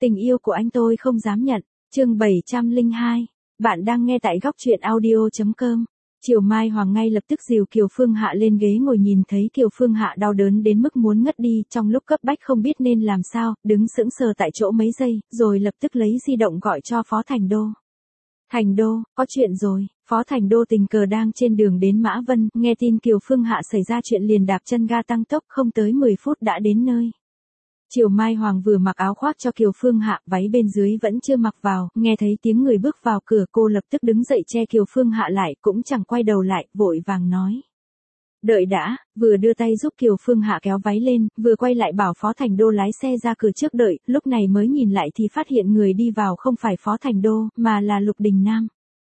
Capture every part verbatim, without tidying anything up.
Tình yêu của anh tôi không dám nhận. Chương bảy trăm lẻ hai. Bạn đang nghe tại góc truyện audio chấm com. Triều Mai Hoàng ngay lập tức dìu Kiều Phương Hạ lên ghế ngồi, nhìn thấy Kiều Phương Hạ đau đớn đến mức muốn ngất đi, trong lúc cấp bách không biết nên làm sao, đứng sững sờ tại chỗ mấy giây, rồi lập tức lấy di động gọi cho Phó Thành Đô. Thành Đô, có chuyện rồi. Phó Thành Đô tình cờ đang trên đường đến Mã Vân, nghe tin Kiều Phương Hạ xảy ra chuyện liền đạp chân ga tăng tốc, không tới mười phút đã đến nơi. Triều Mai Hoàng vừa mặc áo khoác cho Kiều Phương Hạ, váy bên dưới vẫn chưa mặc vào, nghe thấy tiếng người bước vào cửa, cô lập tức đứng dậy che Kiều Phương Hạ lại, cũng chẳng quay đầu lại, vội vàng nói. Đợi đã, vừa đưa tay giúp Kiều Phương Hạ kéo váy lên, vừa quay lại bảo Phó Thành Đô lái xe ra cửa trước đợi, lúc này mới nhìn lại thì phát hiện người đi vào không phải Phó Thành Đô, mà là Lục Đình Nam.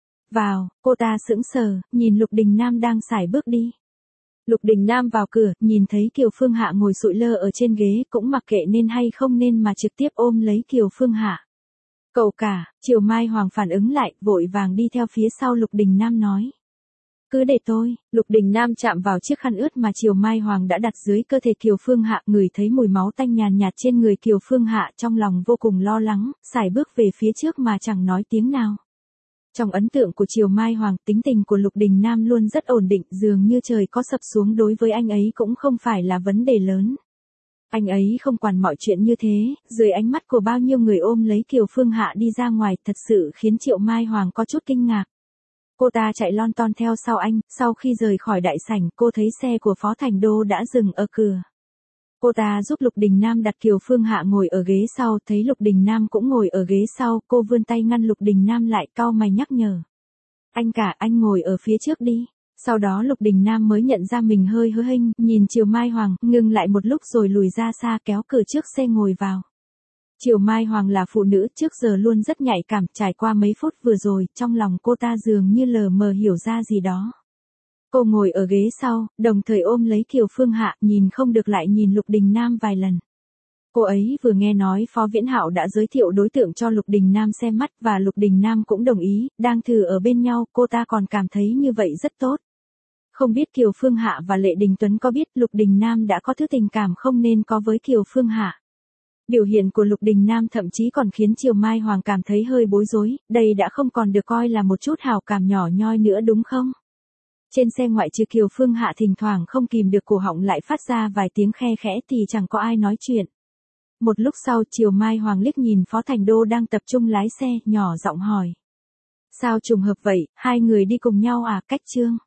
Vào, cô ta sững sờ, nhìn Lục Đình Nam đang sải bước đi. Lục Đình Nam vào cửa, nhìn thấy Kiều Phương Hạ ngồi sụi lơ ở trên ghế, cũng mặc kệ nên hay không nên mà trực tiếp ôm lấy Kiều Phương Hạ. Cậu cả, Triều Mai Hoàng phản ứng lại, vội vàng đi theo phía sau Lục Đình Nam nói. Cứ để tôi. Lục Đình Nam chạm vào chiếc khăn ướt mà Triều Mai Hoàng đã đặt dưới cơ thể Kiều Phương Hạ, ngửi thấy mùi máu tanh nhàn nhạt trên người Kiều Phương Hạ, trong lòng vô cùng lo lắng, sải bước về phía trước mà chẳng nói tiếng nào. Trong ấn tượng của Triều Mai Hoàng, tính tình của Lục Đình Nam luôn rất ổn định, dường như trời có sập xuống đối với anh ấy cũng không phải là vấn đề lớn. Anh ấy không quản mọi chuyện như thế, dưới ánh mắt của bao nhiêu người ôm lấy Kiều Phương Hạ đi ra ngoài, thật sự khiến Triều Mai Hoàng có chút kinh ngạc. Cô ta chạy lon ton theo sau anh, sau khi rời khỏi đại sảnh, cô thấy xe của Phó Thành Đô đã dừng ở cửa. Cô ta giúp Lục Đình Nam đặt Kiều Phương Hạ ngồi ở ghế sau, thấy Lục Đình Nam cũng ngồi ở ghế sau, cô vươn tay ngăn Lục Đình Nam lại, cau mày nhắc nhở. Anh cả, anh ngồi ở phía trước đi. Sau đó Lục Đình Nam mới nhận ra mình hơi hớ hênh, nhìn Triều Mai Hoàng, ngừng lại một lúc rồi lùi ra xa kéo cửa trước xe ngồi vào. Triều Mai Hoàng là phụ nữ, trước giờ luôn rất nhạy cảm, trải qua mấy phút vừa rồi, trong lòng cô ta dường như lờ mờ hiểu ra gì đó. Cô ngồi ở ghế sau, đồng thời ôm lấy Kiều Phương Hạ, nhìn không được lại nhìn Lục Đình Nam vài lần. Cô ấy vừa nghe nói Phó Viễn Hạo đã giới thiệu đối tượng cho Lục Đình Nam xem mắt và Lục Đình Nam cũng đồng ý, đang thử ở bên nhau, cô ta còn cảm thấy như vậy rất tốt. Không biết Kiều Phương Hạ và Lệ Đình Tuấn có biết Lục Đình Nam đã có thứ tình cảm không nên có với Kiều Phương Hạ. Biểu hiện của Lục Đình Nam thậm chí còn khiến Triều Mai Hoàng cảm thấy hơi bối rối, đây đã không còn được coi là một chút hào cảm nhỏ nhoi nữa đúng không? Trên xe ngoại trừ Kiều Phương Hạ thỉnh thoảng không kìm được cổ họng lại phát ra vài tiếng khe khẽ thì chẳng có ai nói chuyện. Một lúc sau Triều Mai Hoàng liếc nhìn Phó Thành Đô đang tập trung lái xe, nhỏ giọng hỏi. Sao trùng hợp vậy, hai người đi cùng nhau à, cách Trương?